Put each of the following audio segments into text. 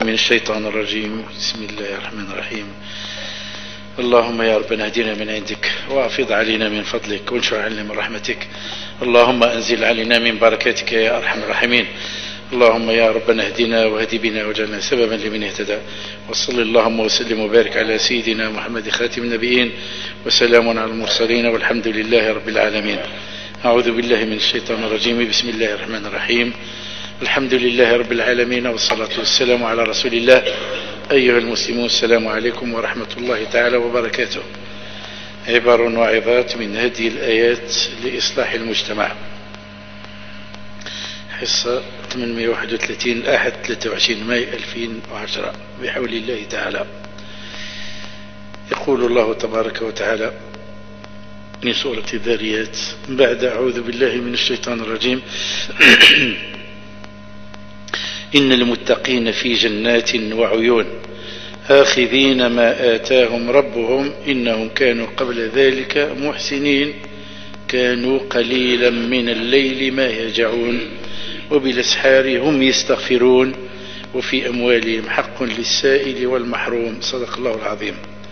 من الشيطان الرجيم. بسم الله الرحمن الرحيم. اللهم يا ربنا اهدنا من عندك وافض علينا من فضلك وانشر علينا من رحمتك. اللهم انزل علينا من بركاتك يا ارحم الراحمين. اللهم يا ربنا اهدنا واهد بنا واجعلنا سببا لمن اهتدى. وصل اللهم وسلم وبارك على سيدنا محمد خاتم النبيين وسلام على المرسلين والحمد لله رب العالمين. أعوذ بالله من الشيطان الرجيم. بسم الله الرحمن الرحيم. الحمد لله رب العالمين والصلاة والسلام على رسول الله. أيها المسلمون السلام عليكم ورحمة الله تعالى وبركاته. عبر وعظات من هذه الآيات لإصلاح المجتمع. حصة 831 الأحد 23 ماي 2010 بحول الله تعالى. يقول الله تبارك وتعالى من سورة الذاريات بعد أعوذ بالله من الشيطان الرجيم إن المتقين في جنات وعيون آخذين ما آتاهم ربهم إنهم كانوا قبل ذلك محسنين كانوا قليلا من الليل ما يهجعون وبالأسحار هم يستغفرون وفي أموالهم حق للسائل والمحروم. صدق الله العظيم.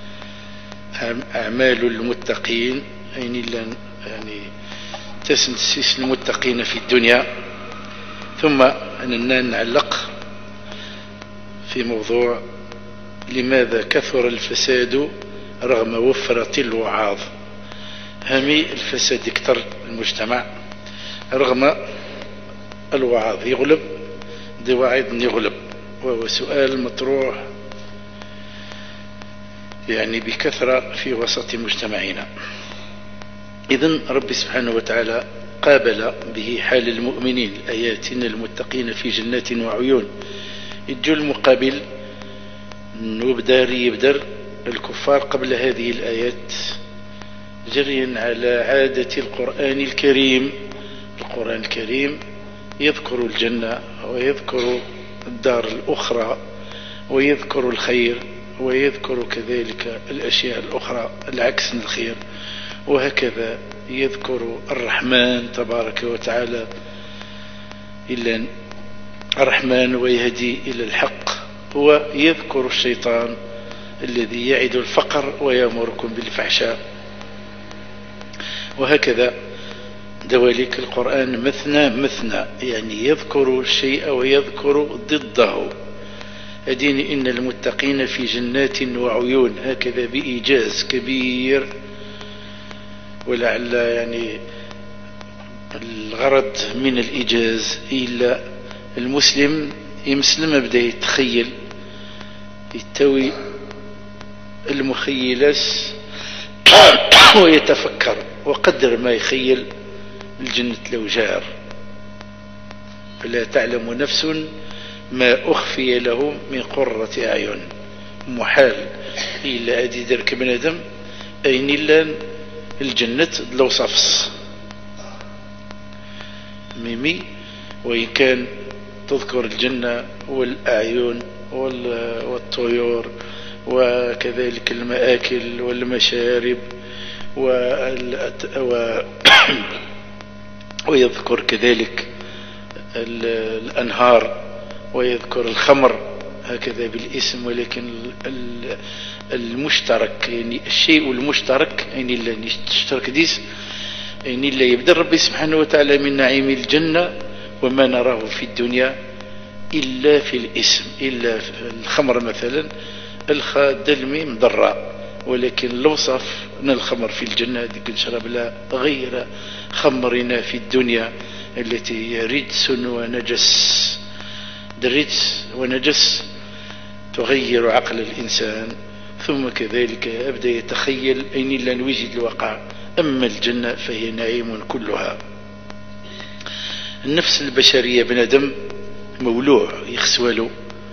أعمال المتقين يعني تسنسس المتقين في الدنيا. ثم أننا نعلق في موضوع لماذا كثر الفساد رغم وفرة الوعاظ. همي الفساد يكثر المجتمع رغم الوعاظ يغلب دي واعظ يغلب، وهو سؤال مطروح يعني بكثرة في وسط مجتمعنا. إذن ربي سبحانه وتعالى قابل به حال المؤمنين الآيات إن المتقين في جنات وعيون. يجو المقابل يبدر الكفار قبل هذه الآيات جريا على عادة القرآن الكريم. القرآن الكريم يذكر الجنة ويذكر الدار الأخرى ويذكر الخير ويذكر كذلك الأشياء الأخرى العكس من الخير، وهكذا يذكر الرحمن تبارك وتعالى إلا الرحمن ويهدي إلى الحق، ويذكر الشيطان الذي يعد الفقر ويأمركم بالفحشاء. وهكذا دواليك القرآن مثنى يعني يذكر الشيء ويذكر ضده. أدين إن المتقين في جنات وعيون هكذا بإيجاز كبير. ولعل يعني الغرض من الإيجاز إلا المسلم يمسلم بدأ يتخيل يتوي المخيلات ويتفكر وقدر ما يخيل الجنة لو جار فلا تعلم نفس ما أخفي لهم من قرة أعين. محال إلا أدي درك من آدم أين إلا الجنة لو صفص ميمي. وإن كان تذكر الجنة والأعين والطيور وكذلك المآكل والمشارب ويذكر كذلك الأنهار ويذكر الخمر هكذا بالاسم، ولكن المشترك يعني الشيء المشترك يعني اللي تشترك ديس يعني اللي يبدأ ربي سبحانه وتعالى من نعيم الجنة وما نراه في الدنيا إلا في الاسم. إلا في الخمر مثلا الخادلمي مضراء، ولكن الوصف أن الخمر في الجنة هذيك نشرب لا غير خمرنا في الدنيا التي هي رجس ونجس. الرجس ونجس تغير عقل الإنسان، ثم كذلك أبدأ يتخيل أين لا نوجد الواقع. أما الجنة فهي نعيم كلها. النفس البشرية بنادم مولوع يخسوله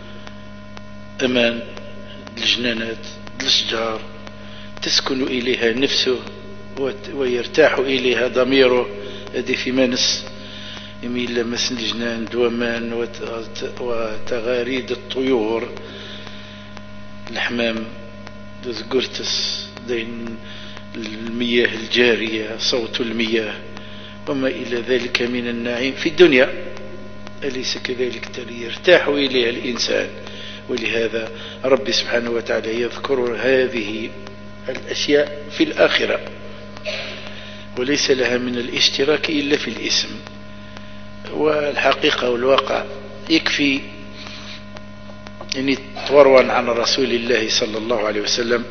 أمان الجنانات الأشجار تسكن إليها نفسه ويرتاح إليها ضميره. هذه في منس يميل لمس الجنان دومان وتغاريد الطيور الحمام ذكرتس دين المياه الجارية صوت المياه وما إلى ذلك من النعيم في الدنيا. أليس كذلك يرتاح إليها الإنسان ولهذا ربي سبحانه وتعالى يذكر هذه الأشياء في الآخرة، وليس لها من الاشتراك إلا في الاسم. والحقيقة والواقع يكفي أن تروى عن رسول الله صلى الله عليه وسلم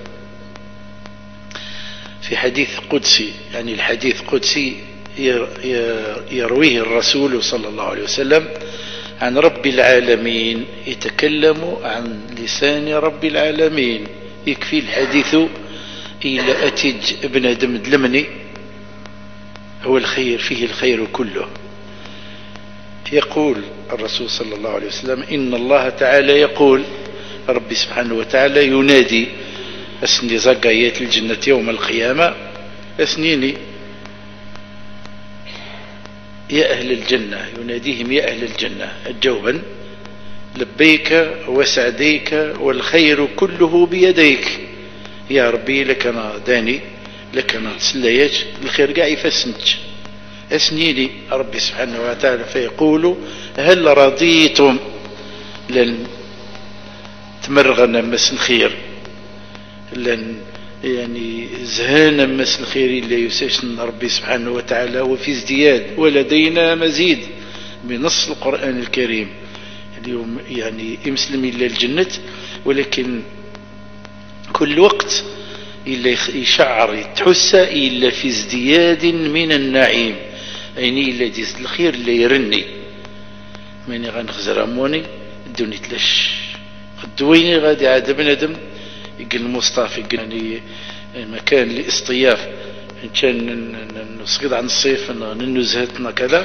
في حديث قدسي، يعني الحديث قدسي يرويه الرسول صلى الله عليه وسلم عن رب العالمين، يتكلم عن لسان رب العالمين. يكفي الحديث إلى أتج ابن آدم دلمني هو الخير، فيه الخير كله. يقول الرسول صلى الله عليه وسلم إن الله تعالى يقول، ربي سبحانه وتعالى ينادي أسني زقايات الجنة يوم القيامة، أسنيني يا أهل الجنة، يناديهم يا أهل الجنة جوبا لبيك وسعديك والخير كله بيديك يا ربي، لك أنا داني، لك أنا تسليت الخير قاعي فسنج أسنيني ربي سبحانه وتعالى. فيقول هل رضيتم، لن تمرغنا مس الخير، لن يعني زهانا مس الخير إلا يساشن ربي سبحانه وتعالى، وفي ازدياد ولدينا مزيد بنص القرآن الكريم. اليوم يعني يمسلم إلا الجنة، ولكن كل وقت إلا يشعر يتحس إلا في ازدياد من النعيم، يعني إلا ديز الخير اللي يرني ماني غنخزر أموني الدوني تلش الدويني غادي عاد بنادم يقول المصطفى يقول يعني مكان لاصطياف كان نسقط عن الصيف ننزهتنا كذا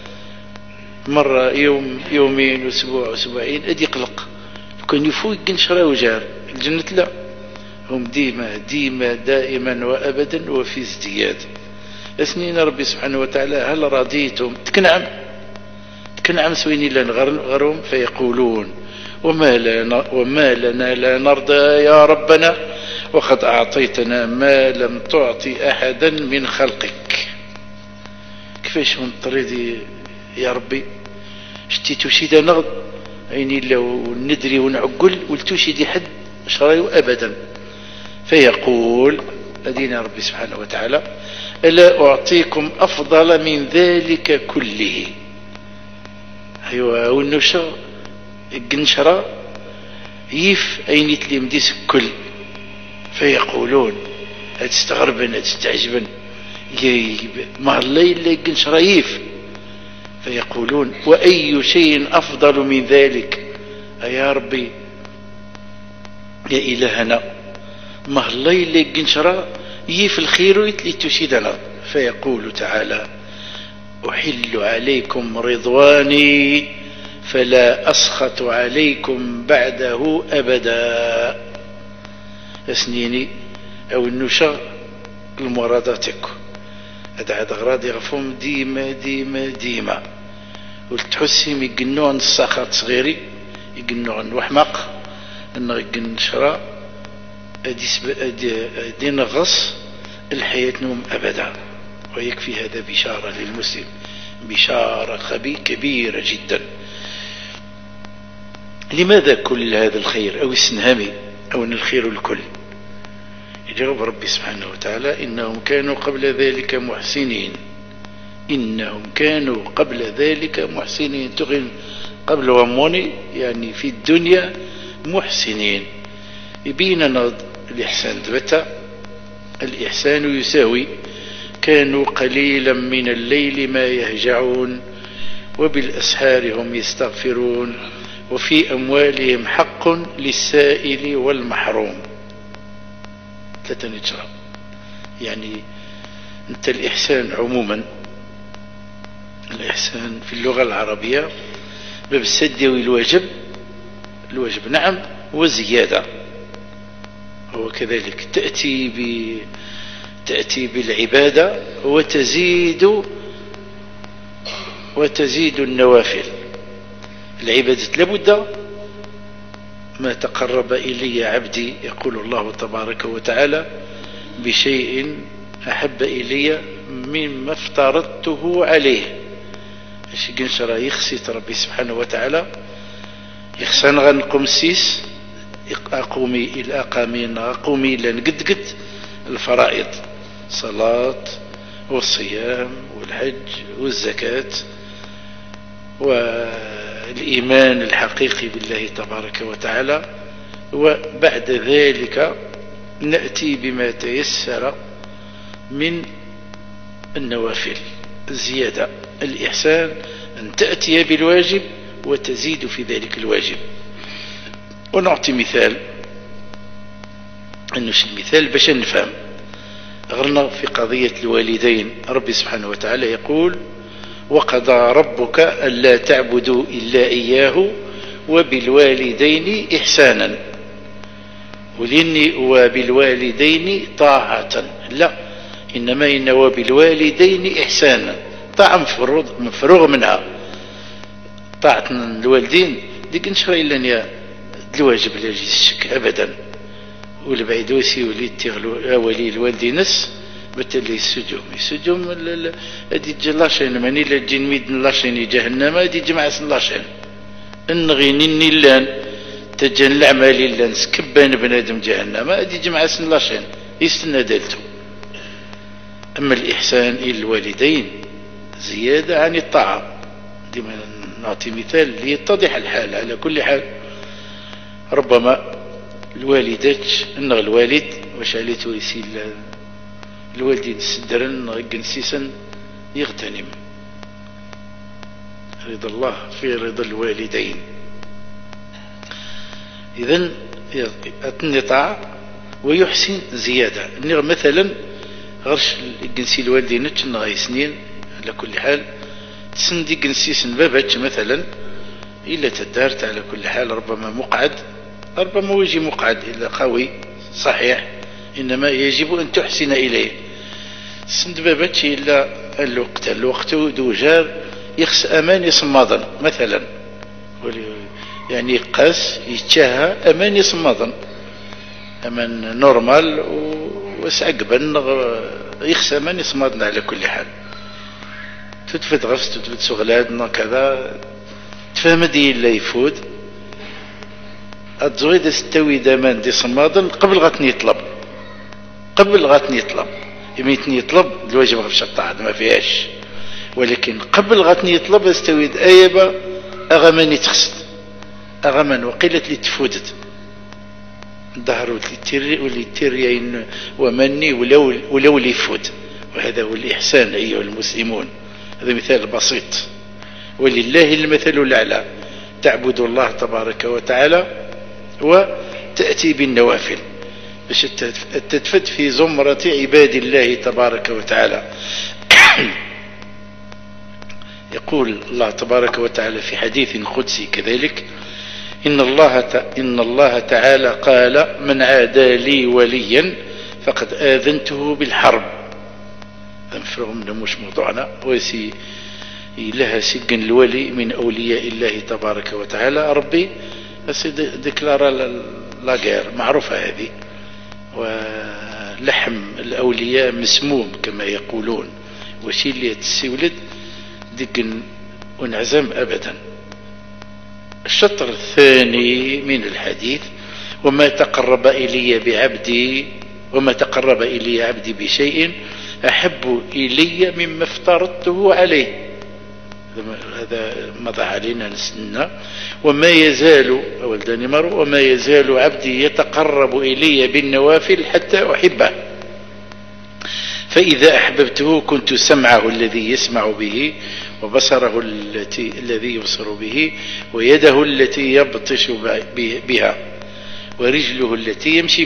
مرة يوم يومين أسبوع أسبوعين أدي يقلق كان يفوق نشرى وجار الجنة لا، هم ديما دائما وأبدا وفي ازدياد. أسنين ربي سبحانه وتعالى هل رضيتم، تكنعم سويني لن غرهم. فيقولون وما لنا لا نرضى يا ربنا وقد أعطيتنا ما لم تعطي أحدا من خلقك. كيفاش هم تريدي يا ربي شتي تشيد نغض عيني لو ندري ونعقل ولتشيد حد شرايو أبدا. فيقول أدينا ربي سبحانه وتعالى ألا أعطيكم أفضل من ذلك كله. أيوة والنشر الجنشرة يف أين تلم ديس كل. فيقولون أتستغربن أتستعجبن ما الليل الجنشرة يف. فيقولون وأي شيء أفضل من ذلك يا ربي يا إلهنا ما الليل الجنشرة يف الخير يتلي تشيدنا. فيقول تعالى أحل عليكم رضواني فلا أسخط عليكم بعده أبدا. أسنيني أو النشا المراداتك هذا أغراض يغفهم ديما وتحسهم يقنون السخط صغيري يقنون وحمق أنه يقن شراء دي نغص الحياة نوم أبدا. ويكفي هذا بشارة للمسلم، بشارة كبيرة جدا. لماذا كل هذا الخير أو السنهامي أو أن الخير الكل؟ يجاوب ربي سبحانه وتعالى إنهم كانوا قبل ذلك محسنين. إنهم كانوا قبل ذلك محسنين تغن قبل وموني يعني في الدنيا محسنين. يبيننا الإحسان ثبت. الإحسان يساوي كانوا قليلا من الليل ما يهجعون وبالأسحار هم يستغفرون وفي أموالهم حق للسائل والمحروم. ثلاثة نجرة يعني أنت الإحسان عموما، الإحسان في اللغة العربية باب السد والواجب، الواجب نعم وزيادة، هو كذلك تأتي بالعبادة وتزيد النوافل. العبادة لابد ما تقرب إلي عبدي يقول الله تبارك وتعالى بشيء أحب إلي مما افترضته عليه. اش قنشرا يخسيت ربي سبحانه وتعالى يخسن غنقم السيس أقومي إلا نقد الفرائض، صلاة والصيام والحج والزكاة والإيمان الحقيقي بالله تبارك وتعالى. وبعد ذلك نأتي بما تيسر من النوافل الزيادة. الإحسان أن تأتي بالواجب وتزيد في ذلك الواجب. ونعطي مثال، أنه المثال باش نفهم. غرنا في قضية الوالدين، ربي سبحانه وتعالى يقول: وقضى ربك ألا تعبدوا إلا إياه وبالوالدين إحسانا. ولني وبالوالدين طاعة، لا، إنما إن وبالوالدين إحسانا. طاعة مفروغ منها. طاعة الوالدين ديك نشرى إلا الواجب لا يجي الشك أبدا. والبعيد وسي ولي الوالدين بتلي يسجوم هذه تجي لاشين ماني لا تجي نميد لاشين جهنم، هذه جمع لاشين النغيني لان تجن الأعمال لان سكبان بنادم جهنم، هذه جمع لاشين يستنى دالته. أما الإحسان إلى الوالدين زيادة عن الطاعة. ديما نعطي مثال ليتضح الحال. على كل حال، ربما الوالدات النغ الوالد واش عليتو يسيل الوالدين سدرن جنسيسا يغتنم رضا الله في رضا الوالدين. إذن النطاع ويحسن زيادة. مثلا غرش جنسي الوالدين تشنغ سنين. على كل حال تسندي جنسيسن باباتش مثلا إلا تدارت. على كل حال ربما مقعد، ربما يجي مقعد إلا قوي صحيح، إنما يجب أن تحسن إليه. سند باباتش إلا الوقت دوجار يخس أمان يصمضا مثلا، يعني يقاس يتشاهى أمان يصمضا، أمان نورمال وسعقبا يخس أمان يصمضنا. على كل حال تتفت غفت تتفت سغلادنا كذا تفهم دي إلا يفود الزويد استوي دامان دي صمادا قبل غاتني يطلب يميتني يطلب الواجب غفش الطاعة ما فيهاش، ولكن قبل غاتني يطلب استويد آيبا أغماني تخسد أغمان وقيلت لي تفودت ظهر واللي تيريين ومني ولو لي يفود. وهذا هو الإحسان أيها المسلمون. هذا مثال بسيط. ولله المثل الأعلى. تعبد الله تبارك وتعالى وتأتي بالنوافل باش تتفت في زمرة عباد الله تبارك وتعالى. يقول الله تبارك وتعالى في حديث قدسي كذلك: إن الله تعالى قال: من عادى لي وليا فقد آذنته بالحرب. مفروغ منه مش موضوعنا. ويسي لها سجن الولي من أولياء الله تبارك وتعالى. ربي ديكلارا لاغير معروفة هذه. ولحم الأولياء مسموم كما يقولون، وشي اللي تسولد ديكن ونعزم أبدا. الشطر الثاني من الحديث: وما تقرب إلي عبدي بشيء أحب إلي مما افترضته عليه. هذا مضى علينا نسنا. وما يزال عبدي يتقرب إلي بالنوافل حتى أحبه، فإذا أحببته كنت سمعه الذي يسمع به، وبصره الذي يبصر به، ويده التي يبطش بها، ورجله التي يمشي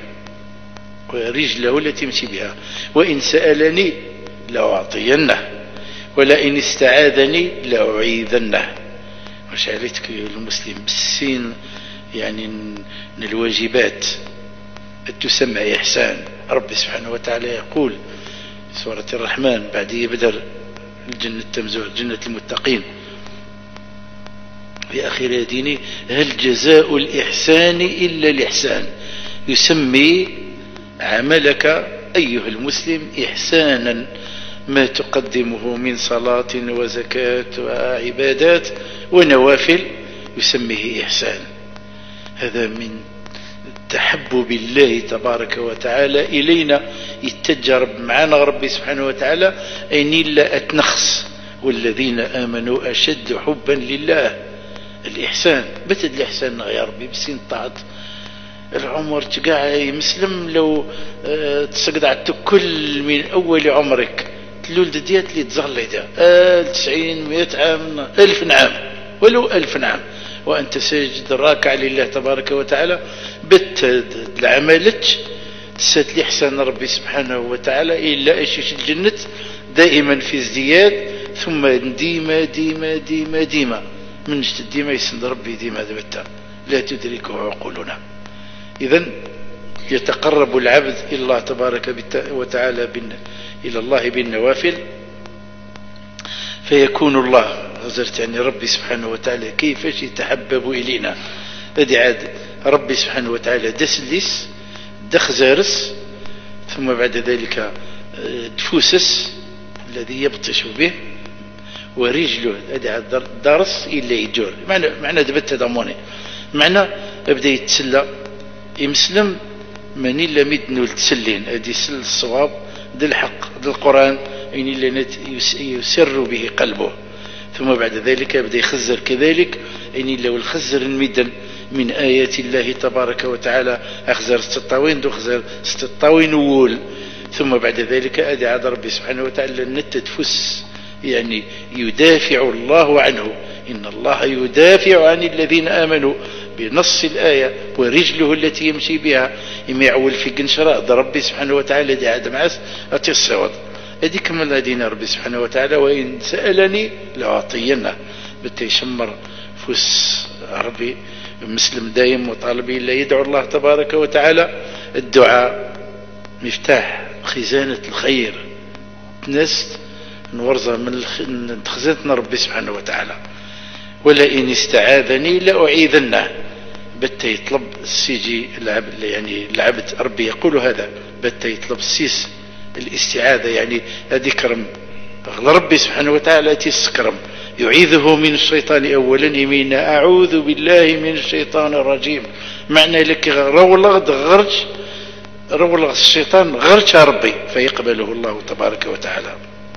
بها، وإن سألني لأعطينه، ولئن استعاذني لأعيذنه. وشعرتك المسلم بالسين يعني من الواجبات تسمى إحسان. ربي سبحانه وتعالى يقول في سورة الرحمن بعد يبدر الجنة تمزوع جنة المتقين في آخر ديني: هل جزاء الإحسان إلا الإحسان. يسمي عملك أيها المسلم إحسانا، ما تقدمه من صلاة وزكاة وعبادات ونوافل يسميه إحسان. هذا من تحبب الله تبارك وتعالى إلينا يتجرب معنا ربي سبحانه وتعالى أين إلا أتنخص والذين آمنوا أشد حبا لله. الإحسان بتد الإحسان يا ربي بسين طاعت العمر تقع مسلم لو تصقدعت كل من أول عمرك تلول ديات اللي تزغلي ده 90 100 عام 1000 عام ولو 1000 عام وأنت ساجد راكع لله تبارك وتعالى بت العملت تسات لإحسان ربي سبحانه وتعالى إلا أشيش الجنة دائما في ازدياد ثم ديما ديما ديما ديما من ديما يسند ربي ديما دبتا لا تدركه عقولنا. إذن يتقرب العبد إلى الله تبارك وتعالى إلى الله بالنوافل فيكون الله غزرت يعني ربي سبحانه وتعالى كيفاش يتحبب إلينا. هذه عاد ربي سبحانه وتعالى دسلس دخزارس ثم بعد ذلك دفوسس الذي يبطش به ورجله هذا درس إلا يجور معنى دبت ضموني معنى ابدا يتسلى يمسلم من إلا مدنو التسلين هذه سل الصواب ذي الحق ذي القرآن إن إلا يسر به قلبه ثم بعد ذلك يبدأ يخزر كذلك إن إلا والخزر المدن من آيات الله تبارك وتعالى أخزر ستطاوين دخزر ستطاوين وول ثم بعد ذلك أدعى ربي سبحانه وتعالى النتتفس يعني يدافع الله عنه إن الله يدافع عن الذين آمنوا بنص الآية ورجله التي يمشي بها يمعول في قنشراء ربي سبحانه وتعالى دي عدم عس أتي الصوت هذه كما الذين ربي سبحانه وتعالى وإن سألني لأعطينه بتي يشمر فس ربي مسلم دايم وطالبي إلا يدعو الله تبارك وتعالى. الدعاء مفتاح خزانة الخير نست نورزة من خزانة ربي سبحانه وتعالى. ولئن استعاذني لأعيذنه بتي يطلب السيجي العبد يعني العبد ربي يقول هذا بتي يطلب السيس الاستعاذة يعني ذكرم ربي سبحانه وتعالى تسكرم يعيذه من الشيطان أولا يمين أعوذ بالله من الشيطان الرجيم معنى لك رولغ الشيطان غرش ربي فيقبله الله تبارك وتعالى.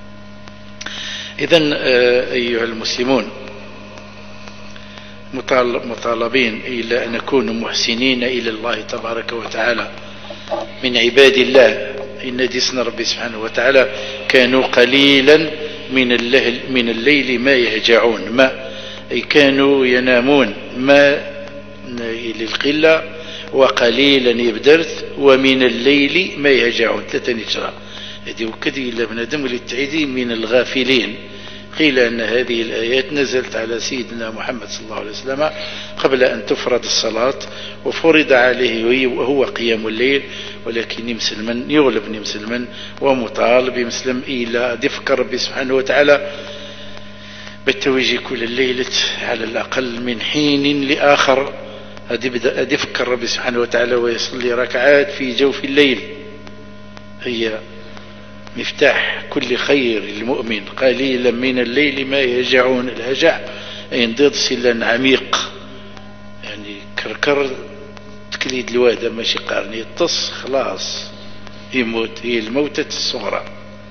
إذن أيها المسلمون مطالبين إلى أن نكون محسنين إلى الله تبارك وتعالى من عباد الله. إن ديسنا ربي سبحانه وتعالى كانوا قليلا من الليل ما يهجعون ما أي كانوا ينامون ما للقلة وقليلا يبدرت ومن الليل ما يهجعون 3 نجرة هذه وكذي إلا بنادم للتعيدي من الغافلين. قيل أن هذه الآيات نزلت على سيدنا محمد صلى الله عليه وسلم قبل أن تفرض الصلاة وفرض عليه وهو قيام الليل ولكن مسلما يغلب مسلما ومطالب مسلم إلى دفكر ربي سبحانه وتعالى بالتوجيه كل الليلة على الأقل من حين لآخر أدفكر ربي سبحانه وتعالى ويصلي ركعات في جوف الليل هي مفتاح كل خير المؤمن. قليلا من الليل ما يهجعون الهجع أي انضاد سلا عميق يعني كركر تكليد الوادة ماشي قارني يتص خلاص يموت هي الموتة الصغرى.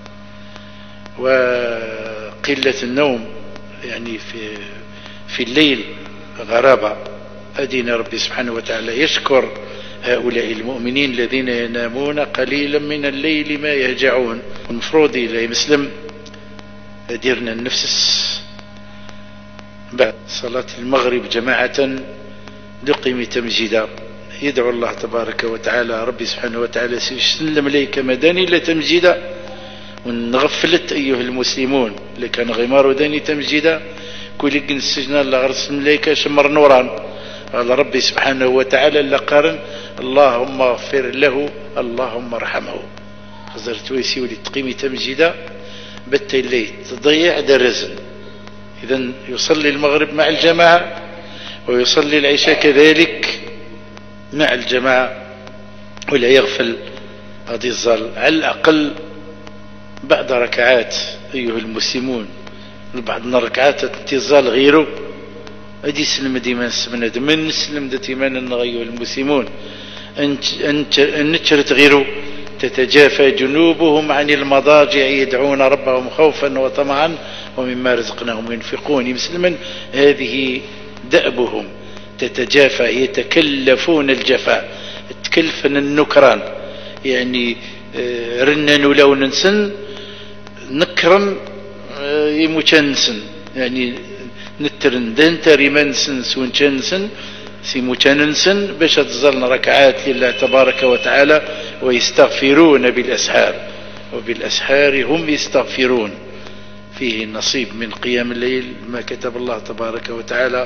وقلة النوم يعني في الليل غرابة. أدينا ربي سبحانه وتعالى يشكر هؤلاء المؤمنين الذين ينامون قليلا من الليل ما يهجعون. المفروض إلى مسلم ديرنا النفس بعد صلاة المغرب جماعة لقيم تمجيدا يدعو الله تبارك وتعالى ربي سبحانه وتعالى سلم ليك مداني لتمجيدا ونغفلت أيها المسلمون لكان غمار داني تمجيدا كل جن السجن الله غرس مليك شمر نوران قال ربي سبحانه وتعالى لقارن اللهم اغفر له اللهم ارحمه خزرت ويسي ولي تقيمي تمجيدا بت الليل تضيع درزن. إذن يصلي المغرب مع الجماعة ويصلي العشاء كذلك مع الجماعة ولا يغفل هذه الظل على الأقل بعد ركعات أيها المسلمون بعد ركعات تظل غيره أدي سلم ديما سمنا من سلم دتيمان أيها المسلمون أن نشرت غيره تتجافى جنوبهم عن المضاجع يدعون ربهم خوفا وطمعا ومما رزقناهم ينفقون. مسلما هذه دأبهم، تتجافى، يتكلفون الجفاء، تكلفن النكران، يعني رنن لو ننسن نكرم يموشنسن، يعني نترن دنتري منسن سونشنسن سيموشنسن باش تظلن ركعات لله تبارك وتعالى ويستغفرون بالأسحار، وبالأسحار هم يستغفرون. فيه نصيب من قيام الليل ما كتب الله تبارك وتعالى.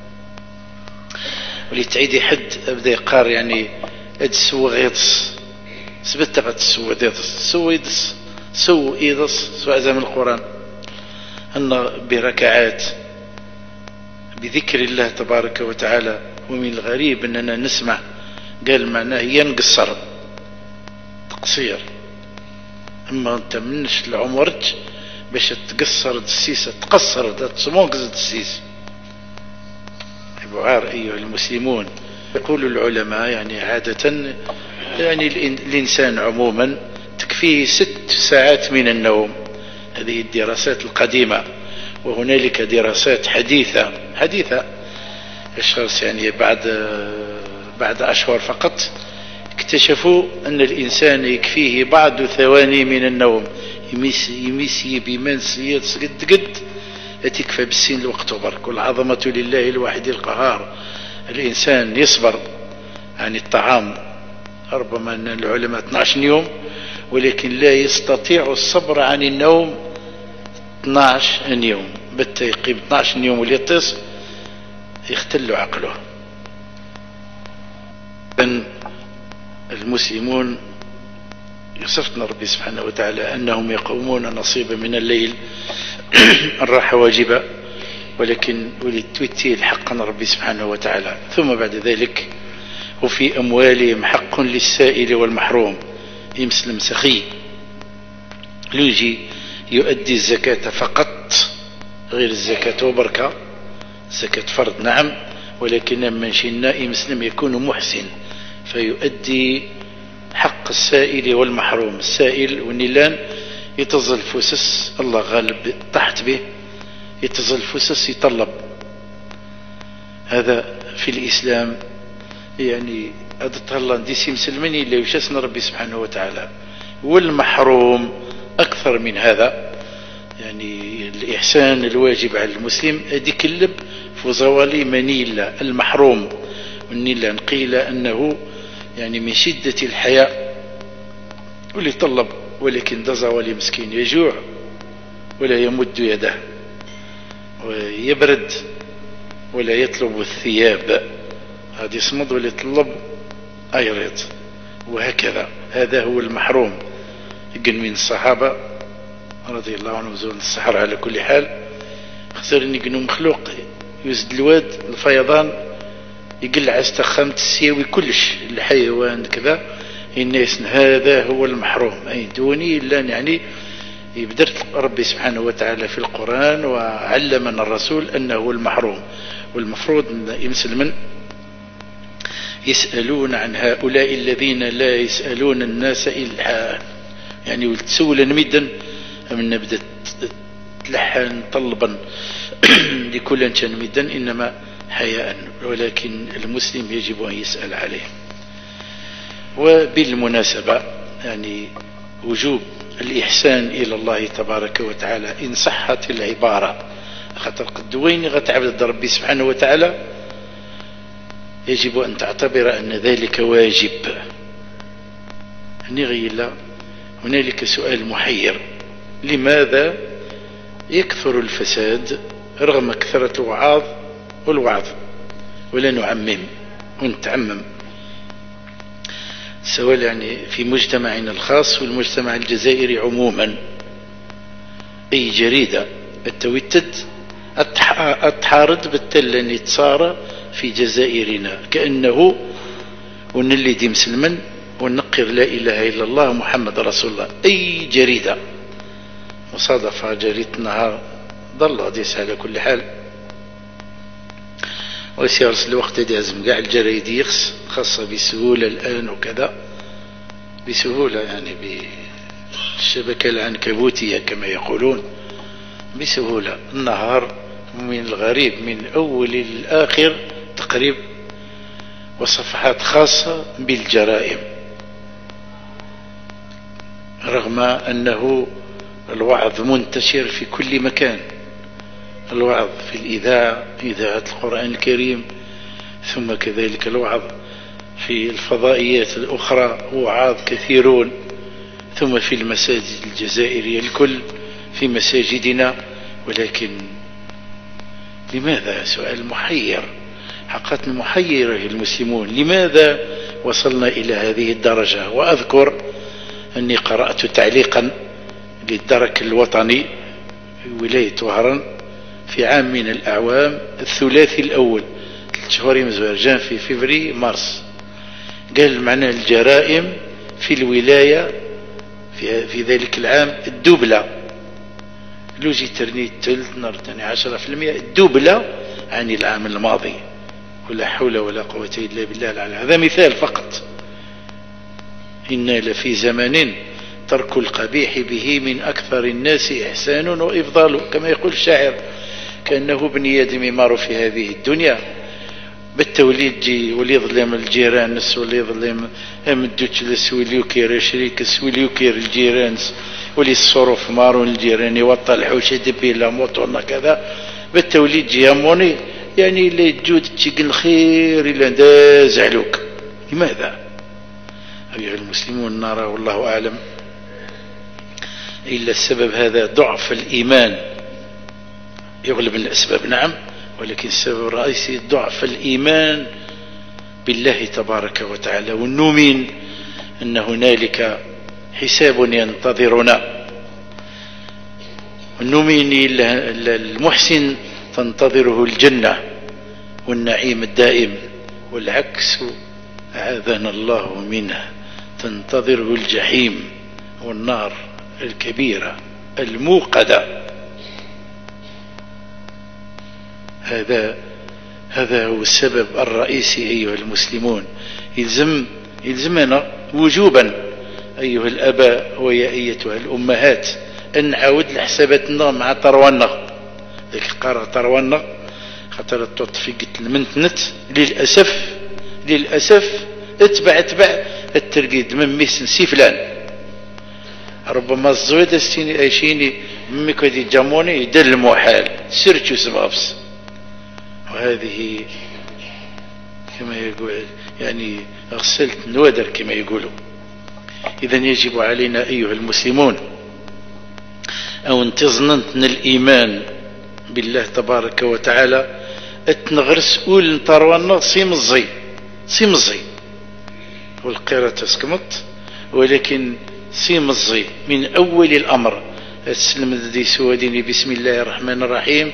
ولتعيدي حد أبدا يقار يعني أدسو غيطس سبت غتسو غيطس سو إيدس سواء من القرآن أن بركعات بذكر الله تبارك وتعالى. ومن الغريب أننا نسمع قال معناه ينقصر تقصير، أما أنت منش لعمرك باش تقصر السيسة تقصر تسمونك السيسة. بعار أيها المسلمون، يقول العلماء يعني عادة يعني الإنسان عموما تكفيه 6 ساعات من النوم. هذه الدراسات القديمة، وهنالك دراسات حديثة أشخاص يعني بعد أشهر فقط اكتشفوا أن الإنسان يكفيه بعض ثواني من النوم، يميسي بمنسية قد تكفى بالسين الوقت برك. والعظمة لله الواحد القهار. الإنسان يصبر عن الطعام ربما أن العلماء 12 يوم، ولكن لا يستطيع الصبر عن النوم 12 يوم. بالتيقيب 12 يوم وليطس يختل عقله. المسلمون يصفنا ربي سبحانه وتعالى أنهم يقومون نصيبا من الليل الراحة واجبة، ولكن وللتوتيل حقا ربي سبحانه وتعالى. ثم بعد ذلك وفي أموالهم حق للسائل والمحروم. يمسلم سخي ليجي يؤدي الزكاة فقط، غير الزكاة وبركة، زكاة فرض نعم، ولكن من شئنا يمسلم يكون محسن فيؤدي حق السائل والمحروم. السائل والنيلان يتظل فسس الله غالب تحت به، يتظل فسس يطلب. هذا في الإسلام يعني أدتهلا ديسي مسلمين إلا يشسن ربي سبحانه وتعالى. والمحروم أكثر من هذا، يعني الإحسان الواجب على المسلم أديك اللب فزوالي منيلة المحروم. والنيلان قيل أنه يعني من شدة الحياء واللي طلب، ولكن دزوالي مسكين يجوع ولا يمد يده، ويبرد ولا يطلب الثياب، هذا يصمد ولا يطلب أيريض، وهكذا. هذا هو المحروم. يقول من الصحابة رضي الله عنهم زون السحر على كل حال، خسر ان يقنوا مخلوق يزد الواد الفيضان يقل عستخامة السيوي كلش الحيوان كذا الناس. هذا هو المحروم، أي دوني إلا يعني يبدرت ربي سبحانه وتعالى في القرآن وعلمنا الرسول أنه المحروم. والمفروض أن يمسلمن يسألون عن هؤلاء الذين لا يسألون الناس إلحاء، يعني وتسولا مدا من نبدأ تلحن طلبا لكل كان مدا، إنما حياء، ولكن المسلم يجب أن يسأل عليه. وبالمناسبة يعني وجوب الإحسان إلى الله تبارك وتعالى إن صحت العبارة، خاطر قدوين غتعبد ربي سبحانه وتعالى يجب أن تعتبر أن ذلك واجب. نغيلا هنالك سؤال محير: لماذا يكثر الفساد رغم كثرة الوعاظ والوعظ ولا نعمم ونتعمم، سواء يعني في مجتمعنا الخاص والمجتمع الجزائري عموما؟ أي جريدة التوتد أتحارد بالتل يتصارى في جزائرنا كأنه ونلدي مسلما ونقر لا إله إلا الله محمد رسول الله. أي جريدة مصادفة جريدة نهار ضل ديس على كل حال. وسيرس الوقت يهزم قاع الجرايد يخص خاصة بسهولة الآن وكذا، بسهولة يعني بالشبكة العنكبوتية كما يقولون، بسهولة النهار من الغريب من أول للآخر تقريب، وصفحات خاصة بالجرائم، رغم أنه الوعظ منتشر في كل مكان، الوعظ في الإذاعة، إذاعة القرآن الكريم، ثم كذلك الوعظ في الفضائيات الأخرى، وعاظ كثيرون، ثم في المساجد الجزائرية الكل، في مساجدنا. ولكن لماذا؟ سؤال محير حقيقة، محير المسلمون، لماذا وصلنا إلى هذه الدرجة؟ وأذكر أني قرأت تعليقا للدرك الوطني ولاية وهران في عام من الأعوام الثلاثي الأول، 3 شهور مزوار، في فبراير مارس، قال معنى الجرائم في الولاية في ذلك العام الدبلة، لو جي ترني الثلث نار تاني 10%، الدبلة عن العام الماضي، ولا حول ولا قوة إلا بالله العلي. هذا مثال فقط. إنا لفي زمن ترك القبيح به من أكثر الناس إحسان وإفضال، كما يقول الشاعر، كأنه ابن آدم مار في هذه الدنيا بالتوليد جي ولي يظلم الجيران، ولي يظلم امدوش لسوليو كير شريك سوليو كير الجيران، ولي الصروف مارون الجيران يوطى الحوشة دبي لا موطورنا كذا بالتوليد جي هموني، يعني اللي جود تشيقن الخير إلا داز علوك. لماذا أيها المسلمون؟ نرى والله أعلم إلا السبب هذا ضعف الإيمان، يغلب الأسباب نعم، ولكن السبب الرئيسي ضعف الإيمان بالله تبارك وتعالى، والنؤمن أن هنالك حساب ينتظرنا، والنؤمن المحسن تنتظره الجنة والنعيم الدائم، والعكس أعاذنا الله منه تنتظره الجحيم والنار الكبيرة الموقدة. هذا هو السبب الرئيسي أيها المسلمون. يلزمنا وجوبا أيها الأباء ويا أيتها الأمهات أن نعاود لحساباتنا مع تروانا، ذاك قرار تروانا خاطر التطفيقة المنتنت للأسف اتبع الترقيد من ميسن سي فلان، ربما الزويد السيني ايشيني ميكو دي جاموني يدل المحال سيرتشو سبابس، وهذه كما يقول يعني غسلت نوادر كما يقولوا. إذا يجب علينا أيها المسلمون أو انتظننتنا الإيمان بالله تبارك وتعالى اتنغرس أول نطروانا سيمزي والقيرة تسكمت، ولكن سيمزي من أول الأمر. السلم ذي سواديني بسم الله الرحمن الرحيم،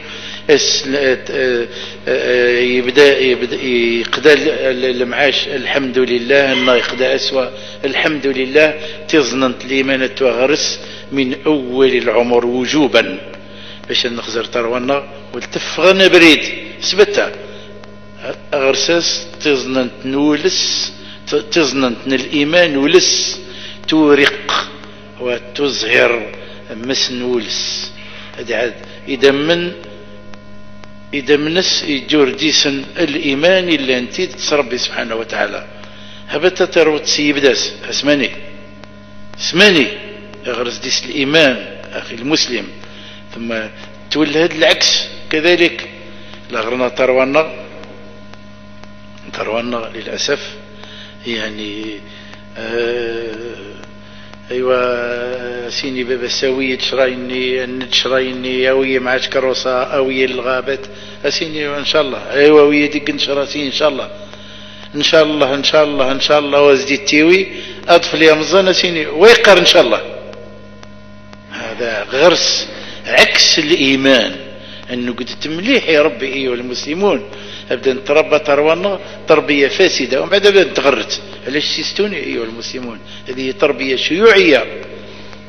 يبدأ يقدى المعاش الحمد لله، أنه يقدى أسوأ الحمد لله، تظننت الإيمان تغرس من أول العمر وجوبا باش نخزر تروانا والتفغنا بريد سبتها أغرساس تظننت نولس، تظننت الإيمان ولس تورق وتظهر مسنولس. إذا منس يجور ديسن الإيمان اللي أنت تربي سبحانه وتعالى هبت تروت سيبداس اسماني يغرس ديس الإيمان أخي المسلم، ثم تولد العكس كذلك. لغرنا تروانا للأسف يعني ايوا سيني بابا سوية شرايني اوية معاش كروسة اوية الغابات اسيني ان شاء الله، ايوا ويا ديك نشراسين ان شاء الله وازدي التيوي اطفل يا مزان اسيني ويقر ان شاء الله. هذا غرس عكس الايمان، انه قد مليح يا ربي ايها المسلمون ابدا نتربى تروانا تربيه فاسده ومن بعد ابدا نتغرت. علاش سيستوني ايها المسلمون؟ هذه تربيه شيوعيه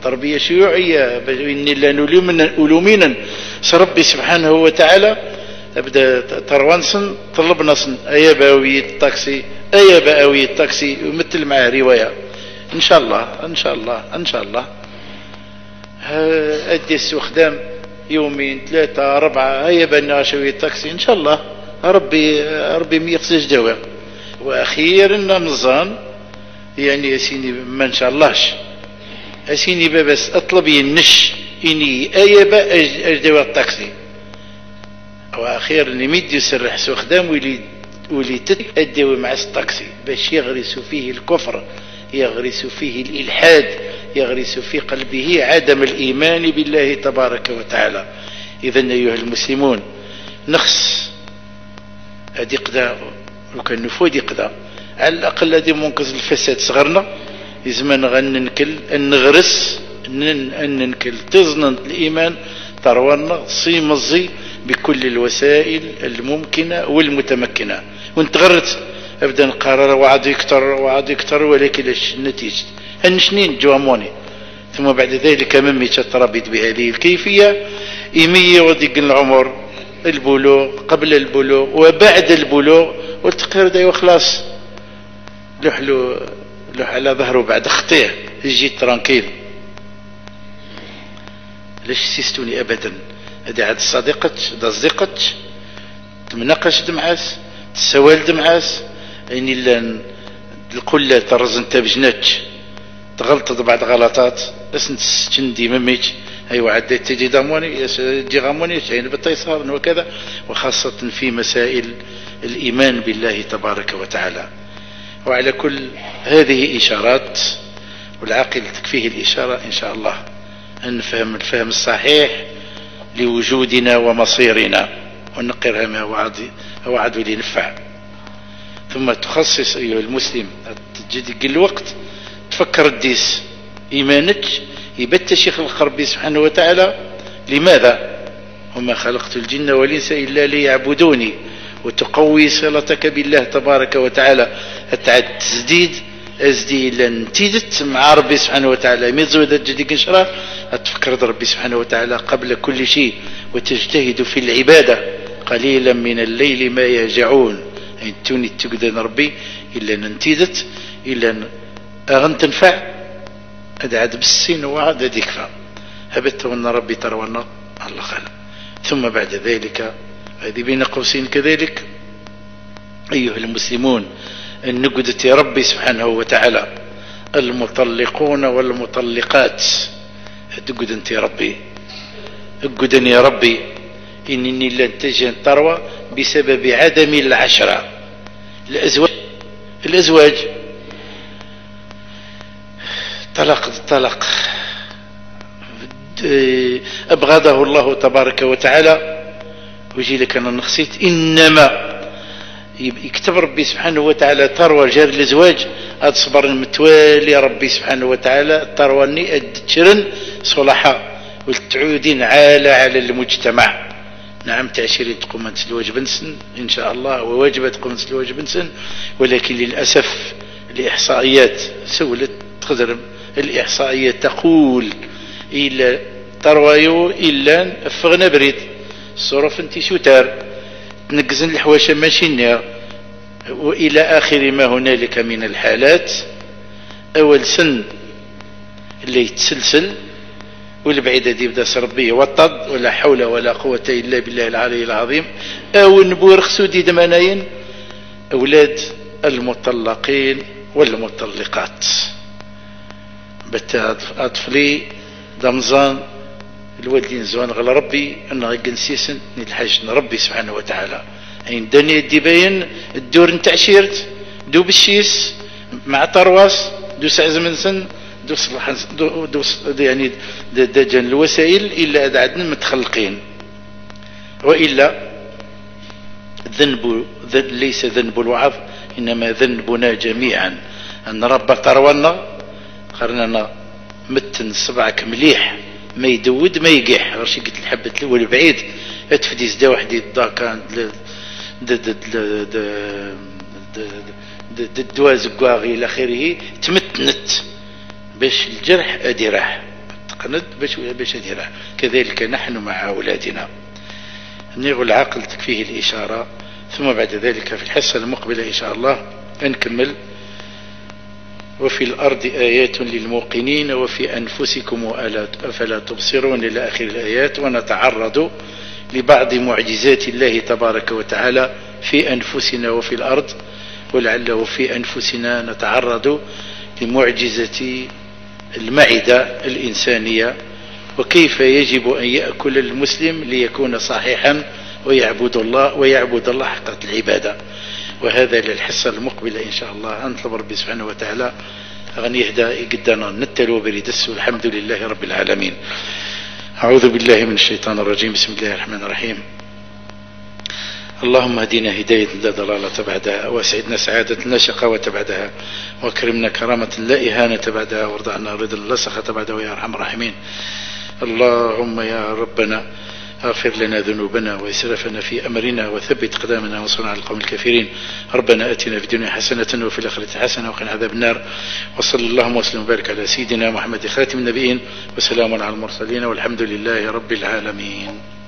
إني لا نلومنا ربي سبحانه وتعالى ابدا تروانسن طلبنا ايا باوي الطاكسي ايا باوي الطاكسي يمثل معاه روايه ان شاء الله ان شاء الله ان شاء الله. ادي السخدام يومين 3 4 هيا بنا شويه الطاكسي ان شاء الله ربي ميقسج دواء. واخيرا رمضان يعني ياسيني ما ان شاء اللهش اسيني بس اطلب ينش اني ايبا اجدوا الطاكسي. واخيرا نمد يسرح سخدام ولي تتأدوا مع الطاكسي باش يغرس فيه الكفر يغرس فيه الالحاد يغرس في قلبه عدم الايمان بالله تبارك وتعالى. اذا ايها المسلمون نخص هذه قدا وكان نفودي قدا على الاقل هذه منقذ الفساد صغرنا يزمن غننكل ان نغرس ان ننكل تزنن الايمان تروانا صيمزي بكل الوسائل الممكنه والمتمكنه. ونتغرت ابدا نقرر وعاد يكتر ولكن النتيجه هنشنين جواموني. ثم بعد ذلك ممي تتربط بهذه الكيفيه إيمية وضيق العمر البلوغ قبل البلوغ وبعد البلوغ والتقرير دا وخلاص لوح على ظهره بعد خطيه يجي ترانكيل. ليش سيستوني ابدا هذه عاد صديقتش تمناقش دمعاس تسوال دمعاس يعني الا الكل ترز انت بجناتش تغلطت بعض غلطات بس نتشندي مميج ايوا عاد تجي داموني جي غاموني شيء بالتيسار وكذا. وخاصه في مسائل الايمان بالله تبارك وتعالى. وعلى كل هذه اشارات والعاقل تكفيه الاشاره ان شاء الله ان نفهم الفهم الصحيح لوجودنا ومصيرنا ونقرها ما وعد لنفع. ثم تخصص ايها المسلم تجد الوقت تفكر الديس ايمانك يبت شيخ الخربي سبحانه وتعالى لماذا وما خلقت الجن والانس الا ليعبدوني وتقوي صلتك بالله تبارك وتعالى. التعد تزديد لن تيدت مع ربي سبحانه وتعالى ميزود جديك انشراح تفكر ربي سبحانه وتعالى قبل كل شيء وتجتهد في العبادة قليلا من الليل ما يهجعون يعني توني تقدن ربي إلا ننتيدت إلا أغن تنفع أدعد بالسين وعد ديكفا هبت وأن ربي ترونا الله خلق. ثم بعد ذلك هذه بين قوسين كذلك أيها المسلمون أن نقدت يا ربي سبحانه وتعالى المطلقون والمطلقات تقد أنت يا ربي اقدني يا ربي إنني لن تجن تروى بسبب عدم العشرة. الأزواج طلق أبغضه الله تبارك وتعالى. ويجي لك أنا نخسيت إنما يكتب ربي سبحانه وتعالى تروى جار الازواج اتصبر المتوالي ربي سبحانه وتعالى ترواني ادتشرن صلحاء والتعودين على المجتمع. نعم تعشيرين تقوم الواجب نسن ان شاء الله وواجبة تقوم الواجب نسن ولكن للأسف الإحصائيات سولت تخزرم الإحصائيات تقول إلا تروايو إلا فغنا بريد الصرف انتي شوتار تنقزن الحواشة ماشي النار وإلى آخر ما هنالك من الحالات. أول سن اللي يتسلسل والبعيدة دي بدأ ربي يوطد ولا حول ولا قوة إلا بالله العلي العظيم. أو نبور خسودي دمانين أولاد المطلقين والمطلقات بتا أطفلي دمزان الوالدين زوان غلا ربي أنه يقنسيسن نلحج ربي سبحانه وتعالى عين دنيا الدباين الدور نتعشيرت دو بالشيس مع طرواس دو سعزمن سن دو يعني دجن الوسائل إلا أدعدنا متخلقين. وإلا ذنب ليس ذنب الوعظ إنما ذنبنا جميعا أن رب طروانا قرننا متن صبعك مليح ما يدود ما يقيح رشي قلت الحبة الأول بعيد اتفديز دا وحدي الضاكان الدواز قواغي إلى آخره تمتنت باش الجرح أدي راح تقند باش أدي راح. كذلك نحن مع أولادنا نيغ العقل تكفيه الإشارة، ثم بعد ذلك في الحصة المقبلة إن شاء الله نكمل. وفي الأرض آيات للموقنين وفي أنفسكم أفلا تبصرون إلى آخر الآيات، ونتعرض لبعض معجزات الله تبارك وتعالى في أنفسنا وفي الأرض، ولعله في أنفسنا نتعرض لمعجزة المعدة الإنسانية، وكيف يجب أن يأكل المسلم ليكون صحيحا ويعبد الله حق العبادة. وهذا للحصة المقبلة إن شاء الله. أنطلب ربي سبحانه وتعالى غني يهدى قدنا نتلو بريدس، والحمد لله رب العالمين. أعوذ بالله من الشيطان الرجيم. بسم الله الرحمن الرحيم. اللهم اهدنا هداية لا ضلالة بعدها، واسعدنا سعادة لا شقاوة بعدها، واكرمنا كرامة لا إهانة بعدها، وارض عنا رضا لا سخط بعدها يا أرحم الراحمين. اللهم يا ربنا اغفر لنا ذنوبنا وإسرافنا في أمرنا، وثبت قدامنا وانصرنا على القوم الكافرين. ربنا آتنا في الدنيا حسنة وفي الآخرة حسنة وقنا عذاب النار. وصلى اللهم وسلم وبارك على سيدنا محمد خاتم النبيين، وسلام على المرسلين، والحمد لله رب العالمين.